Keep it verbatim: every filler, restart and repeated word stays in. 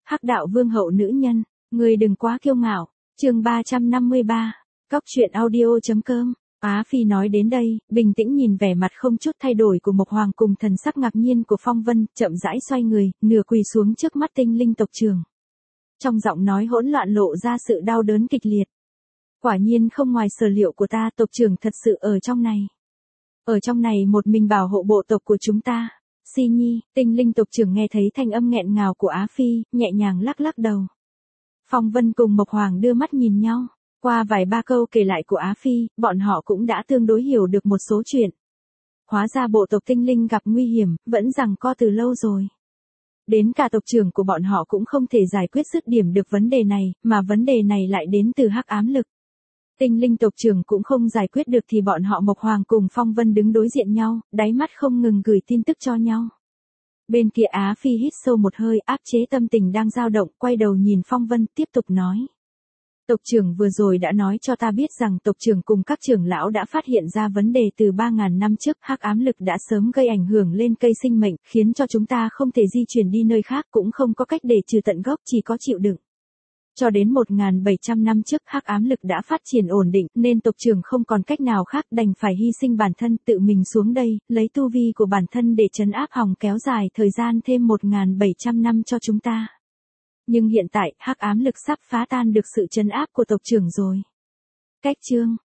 Hắc đạo vương hậu nữ nhân, người đừng quá kiêu ngạo. Chương ba trăm năm mươi ba. Cóc truyện audio.com. Á Phi nói đến đây, bình tĩnh nhìn vẻ mặt không chút thay đổi của Mộc Hoàng cùng thần sắc ngạc nhiên của Phong Vân, chậm rãi xoay người, nửa quỳ xuống trước mắt tinh linh tộc trưởng. Trong giọng nói hỗn loạn lộ ra sự đau đớn kịch liệt. Quả nhiên không ngoài sở liệu của ta, tộc trưởng thật sự ở trong này. Ở trong này một mình bảo hộ bộ tộc của chúng ta. Si Nhi, tinh linh tộc trưởng nghe thấy thanh âm nghẹn ngào của Á Phi, nhẹ nhàng lắc lắc đầu. Phong Vân cùng Mộc Hoàng đưa mắt nhìn nhau. Qua vài ba câu kể lại của Á Phi, bọn họ cũng đã tương đối hiểu được một số chuyện. Hóa ra bộ tộc tinh linh gặp nguy hiểm, vẫn giằng co từ lâu rồi. Đến cả tộc trưởng của bọn họ cũng không thể giải quyết dứt điểm được vấn đề này, mà vấn đề này lại đến từ hắc ám lực. Tinh linh tộc trưởng cũng không giải quyết được thì bọn họ Mộc Hoàng cùng Phong Vân đứng đối diện nhau, đáy mắt không ngừng gửi tin tức cho nhau. Bên kia Á Phi hít sâu một hơi, áp chế tâm tình đang dao động, quay đầu nhìn Phong Vân, tiếp tục nói. Tộc trưởng vừa rồi đã nói cho ta biết rằng tộc trưởng cùng các trưởng lão đã phát hiện ra vấn đề từ ba ngàn năm trước, hắc ám lực đã sớm gây ảnh hưởng lên cây sinh mệnh, khiến cho chúng ta không thể di chuyển đi nơi khác, cũng không có cách để trừ tận gốc, chỉ có chịu đựng. Cho đến một nghìn bảy trăm năm trước hắc ám lực đã phát triển ổn định, nên tộc trưởng không còn cách nào khác, đành phải hy sinh bản thân tự mình xuống đây, lấy tu vi của bản thân để trấn áp hòng kéo dài thời gian thêm một nghìn bảy trăm năm cho chúng ta. Nhưng hiện tại, hắc ám lực sắp phá tan được sự trấn áp của tộc trưởng rồi. Cách chương,